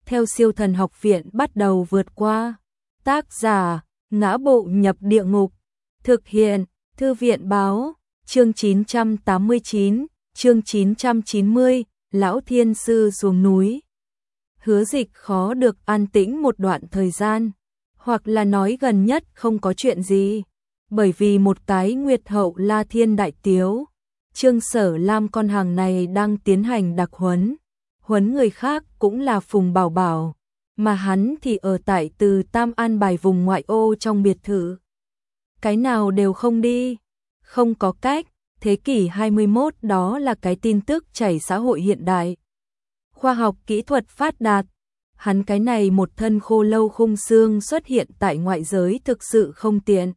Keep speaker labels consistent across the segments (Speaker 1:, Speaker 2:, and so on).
Speaker 1: theo Siêu Thần Học Viện bắt đầu vượt qua. Tác giả: Ngã Bộ Nhập Địa Ngục. Thực hiện: Thư viện báo. Chương 989, chương 990, Lão Thiên Sư xuống núi. Hứa Dịch khó được an tĩnh một đoạn thời gian, hoặc là nói gần nhất không có chuyện gì, bởi vì một cái Nguyệt Hậu La Thiên Đại Tiếu, Trương Sở Lam con hàng này đang tiến hành đặc huấn người khác cũng là Phùng Bảo Bảo, mà hắn thì ở tại Từ Tam an bài vùng ngoại ô trong biệt thự. Cái nào đều không đi, không có cách, thế kỷ 21 đó là cái tin tức chảy xã hội hiện đại. Khoa học kỹ thuật phát đạt, hắn cái này một thân khô lâu khung xương xuất hiện tại ngoại giới thực sự không tiện.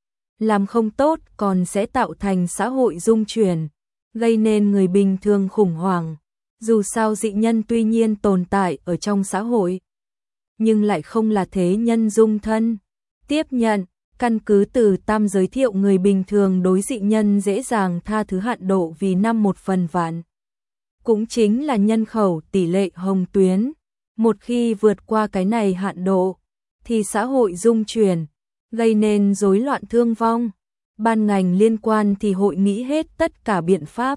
Speaker 1: Làm không tốt còn sẽ tạo thành xã hội dung chuyển, gây nên người bình thường khủng hoảng. Dù sao dị nhân tuy nhiên tồn tại ở trong xã hội, nhưng lại không là thế nhân dung thân. Tiếp nhận, căn cứ Từ Tam giới thiệu người bình thường đối dị nhân dễ dàng tha thứ hạn độ vì 5/1 cũng chính là nhân khẩu tỷ lệ hồng tuyến. Một khi vượt qua cái này hạn độ, thì xã hội dung chuyển, gây nên rối loạn thương vong. Ban ngành liên quan thì hội nghĩ hết tất cả biện pháp,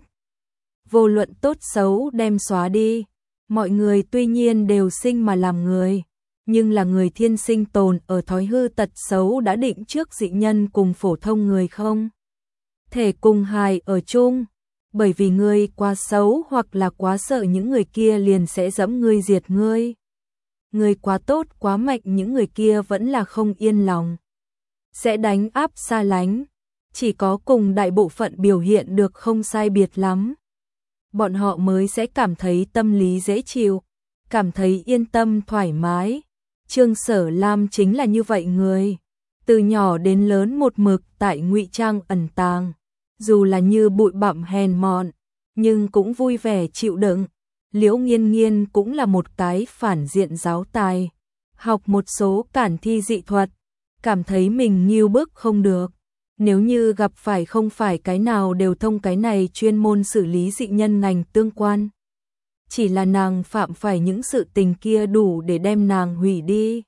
Speaker 1: vô luận tốt xấu đem xóa đi. Mọi người tuy nhiên đều sinh mà làm người, nhưng là người thiên sinh tồn ở thói hư tật xấu đã định trước dị nhân cùng phổ thông người không thể cùng hài ở chung, bởi vì ngươi quá xấu hoặc là quá sợ những người kia liền sẽ dẫm ngươi diệt ngươi. Ngươi quá tốt quá mạnh những người kia vẫn là không yên lòng, sẽ đánh áp xa lánh. Chỉ có cùng đại bộ phận biểu hiện được không sai biệt lắm, bọn họ mới sẽ cảm thấy tâm lý dễ chịu, cảm thấy yên tâm thoải mái. Trương Sở Lam chính là như vậy người, từ nhỏ đến lớn một mực tại ngụy trang ẩn tàng, dù là như bụi bặm hèn mọn, nhưng cũng vui vẻ chịu đựng. Liễu Nghiên Nghiên cũng là một cái phản diện giáo tài, học một số cản thi dị thuật, cảm thấy mình nghiêu bức không được. Nếu như gặp phải không phải cái nào đều thông cái này chuyên môn xử lý dị nhân ngành tương quan, chỉ là nàng phạm phải những sự tình kia đủ để đem nàng hủy đi.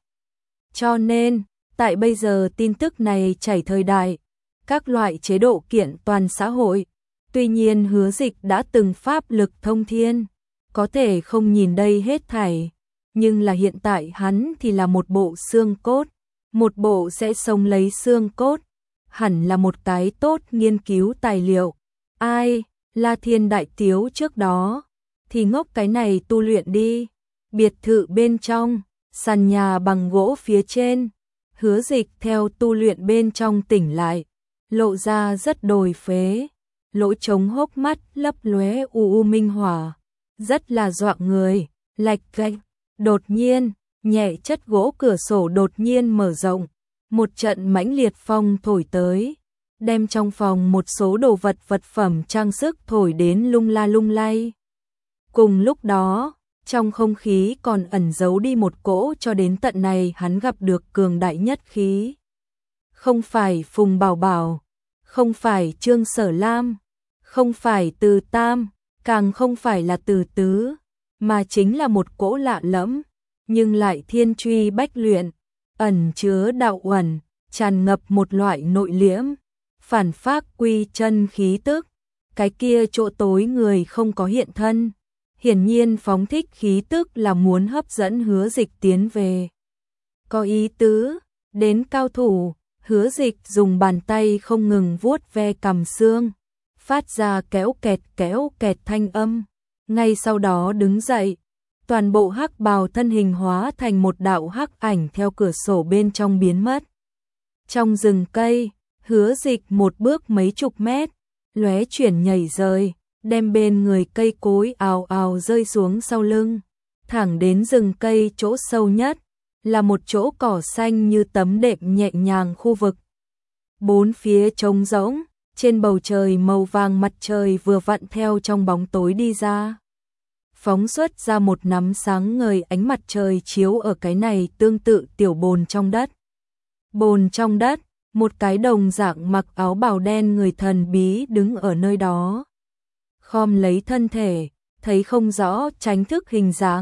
Speaker 1: Cho nên, tại bây giờ tin tức này chảy thời đại, các loại chế độ kiện toàn xã hội, tuy nhiên Hứa Dịch đã từng pháp lực thông thiên, có thể không nhìn đây hết thảy, nhưng là hiện tại hắn thì là một bộ xương cốt, một bộ sẽ sống lấy xương cốt, hẳn là một cái tốt nghiên cứu tài liệu. Ai, La Thiên Đại Tiếu trước đó thì ngốc cái này tu luyện đi. Biệt thự bên trong, sàn nhà bằng gỗ phía trên, Hứa Dịch theo tu luyện bên trong tỉnh lại, lộ ra rất đồi phế, lỗ trống hốc mắt lấp lóe u minh hỏa, rất là dọa người. Lạch cạch, đột nhiên, nhẹ chất gỗ cửa sổ đột nhiên mở rộng, một trận mãnh liệt phong thổi tới, đem trong phòng một số đồ vật vật phẩm trang sức thổi đến lung la lung lay. Cùng lúc đó, trong không khí còn ẩn giấu đi một cỗ cho đến tận này hắn gặp được cường đại nhất khí. Không phải Phùng Bảo Bảo, không phải Trương Sở Lam, không phải Từ Tam, càng không phải là Từ Tứ, mà chính là một cỗ lạ lẫm, nhưng lại thiên truy bách luyện, ẩn chứa đạo uẩn, tràn ngập một loại nội liễm, phản phác quy chân khí tức. Cái kia chỗ tối người không có hiện thân, hiển nhiên phóng thích khí tức là muốn hấp dẫn Hứa Dịch tiến về. Có ý tứ, đến cao thủ, Hứa Dịch dùng bàn tay không ngừng vuốt ve cằm xương, phát ra kéo kẹt thanh âm, ngay sau đó đứng dậy. Toàn bộ hắc bào thân hình hóa thành một đạo hắc ảnh theo cửa sổ bên trong biến mất. Trong rừng cây, Hứa Dịch một bước mấy chục mét, lóe chuyển nhảy rời, đem bên người cây cối ào ào rơi xuống sau lưng, thẳng đến rừng cây chỗ sâu nhất, là một chỗ cỏ xanh như tấm đệm nhẹ nhàng khu vực. Bốn phía trống rỗng, trên bầu trời màu vàng mặt trời vừa vặn theo trong bóng tối đi ra, phóng xuất ra một nắm sáng ngời, ánh mặt trời chiếu ở cái này tương tự tiểu bồn trong đất. Bồn trong đất, một cái đồng dạng mặc áo bào đen người thần bí đứng ở nơi đó, khom lấy thân thể, thấy không rõ tránh thức hình dạng,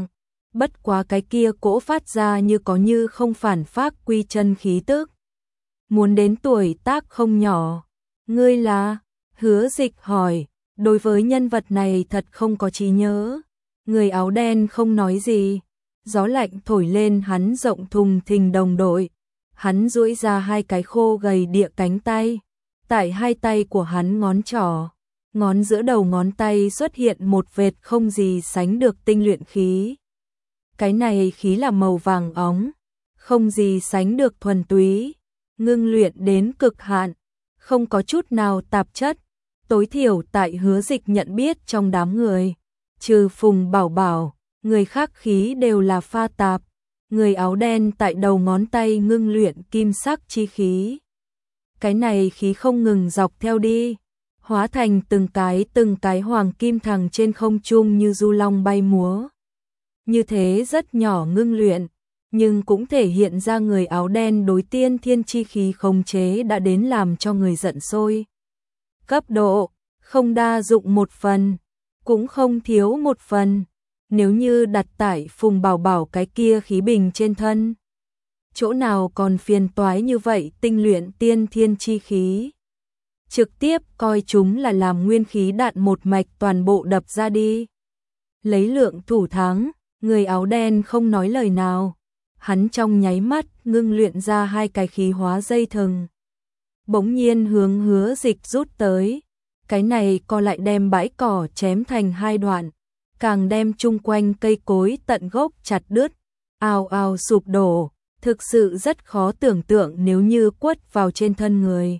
Speaker 1: bất quá cái kia cỗ phát ra như có như không phản phác quy chân khí tức. Muốn đến tuổi tác không nhỏ. Ngươi là? Hứa Dịch hỏi, đối với nhân vật này thật không có trí nhớ. Người áo đen không nói gì, gió lạnh thổi lên hắn rộng thùng thình đồng đội. Hắn duỗi ra hai cái khô gầy địa cánh tay, tại hai tay của hắn ngón trỏ, ngón giữa đầu ngón tay xuất hiện một vệt không gì sánh được tinh luyện khí. Cái này khí là màu vàng óng, không gì sánh được thuần túy, ngưng luyện đến cực hạn, không có chút nào tạp chất. Tối thiểu tại Hứa Dịch nhận biết trong đám người, trừ Phùng Bảo Bảo, người khác khí đều là pha tạp. Người áo đen tại đầu ngón tay ngưng luyện kim sắc chi khí. Cái này khí không ngừng dọc theo đi, hóa thành từng cái hoàng kim thằng trên không trung như du long bay múa. Như thế rất nhỏ ngưng luyện, nhưng cũng thể hiện ra người áo đen đối tiên thiên chi khí khống chế đã đến làm cho người giận sôi. Cấp độ, không đa dụng một phần, cũng không thiếu một phần. Nếu như đặt tại Phùng Bảo Bảo cái kia khí bình trên thân, chỗ nào còn phiền toái như vậy tinh luyện tiên thiên chi khí. Trực tiếp coi chúng là làm nguyên khí đạn một mạch toàn bộ đập ra đi. Lấy lượng thủ thắng, người áo đen không nói lời nào. Hắn trong nháy mắt ngưng luyện ra hai cái khí hóa dây thừng. Bỗng nhiên hướng Hứa Dịch rút tới. Cái này co lại đem bãi cỏ chém thành hai đoạn, càng đem chung quanh cây cối tận gốc chặt đứt, ào ào sụp đổ, thực sự rất khó tưởng tượng nếu như quất vào trên thân người.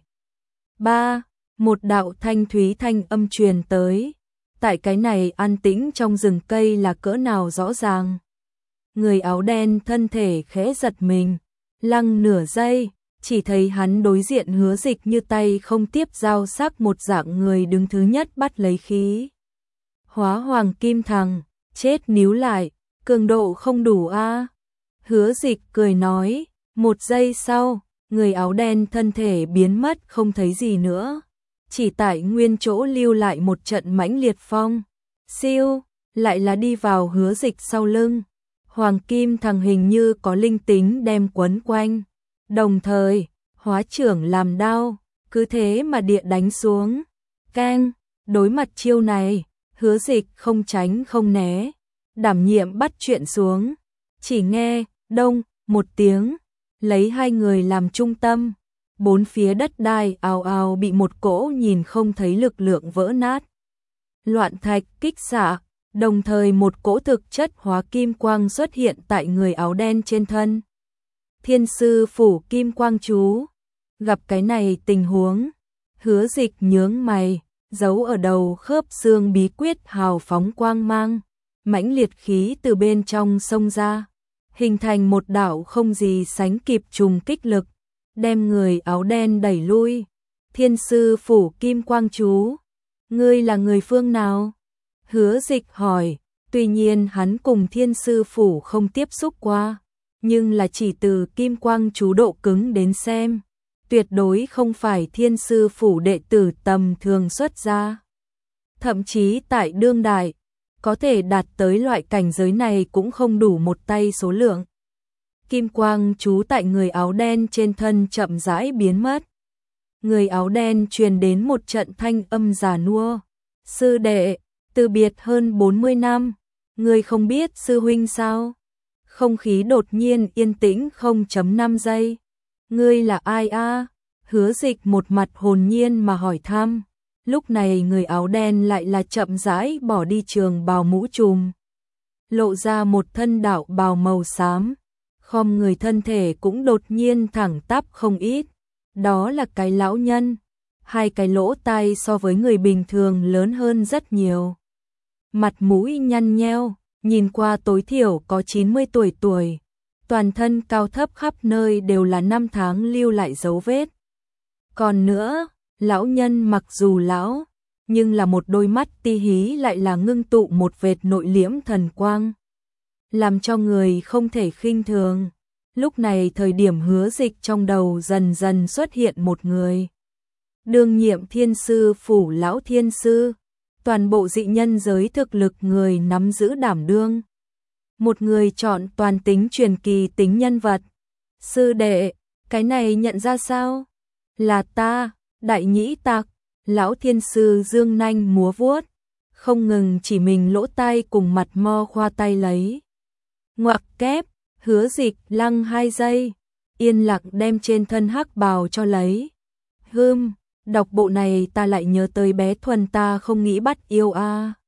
Speaker 1: Một đạo thanh thúy thanh âm truyền tới, tại cái này an tĩnh trong rừng cây là cỡ nào rõ ràng. Người áo đen thân thể khẽ giật mình, lăng nửa giây, chỉ thấy hắn đối diện Hứa Dịch như tay không tiếp dao sắc một dạng người đứng thứ nhất bắt lấy khí. Hóa hoàng kim thằng, chết níu lại, cường độ không đủ a. Hứa Dịch cười nói, một giây sau, người áo đen thân thể biến mất không thấy gì nữa. Chỉ tại nguyên chỗ lưu lại một trận mãnh liệt phong. Siêu, lại là đi vào Hứa Dịch sau lưng. Hoàng kim thằng hình như có linh tính đem quấn quanh. Đồng thời, hóa trưởng làm đao, cứ thế mà địa đánh xuống. Keng, đối mặt chiêu này, Hứa Dịch không tránh không né, đảm nhiệm bắt chuyện xuống. Chỉ nghe, đông, một tiếng, lấy hai người làm trung tâm. Bốn phía đất đai ào ào bị một cỗ nhìn không thấy lực lượng vỡ nát. Loạn thạch kích xạ, đồng thời một cỗ thực chất hóa kim quang xuất hiện tại người áo đen trên thân. Thiên sư phủ kim quang chú. Gặp cái này tình huống, Hứa Dịch nhướng mày, giấu ở đầu khớp xương bí quyết hào phóng quang mang, mãnh liệt khí từ bên trong xông ra, hình thành một đạo không gì sánh kịp trùng kích lực, đem người áo đen đẩy lui. Thiên sư phủ kim quang chú, ngươi là người phương nào? Hứa Dịch hỏi, tuy nhiên hắn cùng thiên sư phủ không tiếp xúc qua, nhưng là chỉ từ kim quang chú độ cứng đến xem, tuyệt đối không phải thiên sư phủ đệ tử tầm thường xuất ra. Thậm chí tại đương đại, có thể đạt tới loại cảnh giới này cũng không đủ một tay số lượng. Kim quang chú tại người áo đen trên thân chậm rãi biến mất. Người áo đen truyền đến một trận thanh âm già nua. Sư đệ, từ biệt hơn 40 năm, ngươi không biết sư huynh sao? Không khí đột nhiên yên tĩnh 0.5 giây. Ngươi là ai a? Hứa Dịch một mặt hồn nhiên mà hỏi thăm. Lúc này người áo đen lại là chậm rãi bỏ đi trường bào mũ trùm, lộ ra một thân đạo bào màu xám, khom người thân thể cũng đột nhiên thẳng tắp không ít. Đó là cái lão nhân, hai cái lỗ tai so với người bình thường lớn hơn rất nhiều. Mặt mũi nhăn nheo, nhìn qua tối thiểu có 90 tuổi, toàn thân cao thấp khắp nơi đều là năm tháng lưu lại dấu vết. Còn nữa, lão nhân mặc dù lão, nhưng là một đôi mắt ti hí lại là ngưng tụ một vệt nội liễm thần quang, làm cho người không thể khinh thường. Lúc này thời điểm Hứa Dịch trong đầu dần dần xuất hiện một người. Đương nhiệm thiên sư phủ lão thiên sư, toàn bộ dị nhân giới thực lực người nắm giữ đảm đương. một người chọn toàn tính truyền kỳ tính nhân vật. Sư đệ, cái này nhận ra sao? Là ta, Đại Nhĩ Tặc. Lão thiên sư dương nanh múa vuốt, không ngừng chỉ mình lỗ tai cùng mặt mo khoa tay lấy. Ngoặc kép, Hứa Dịch lăng 2 giây, yên lặng đem trên thân hắc bào cho lấy. Đọc bộ này ta lại nhớ tới bé Thuần ta không nghĩ bắt yêu a.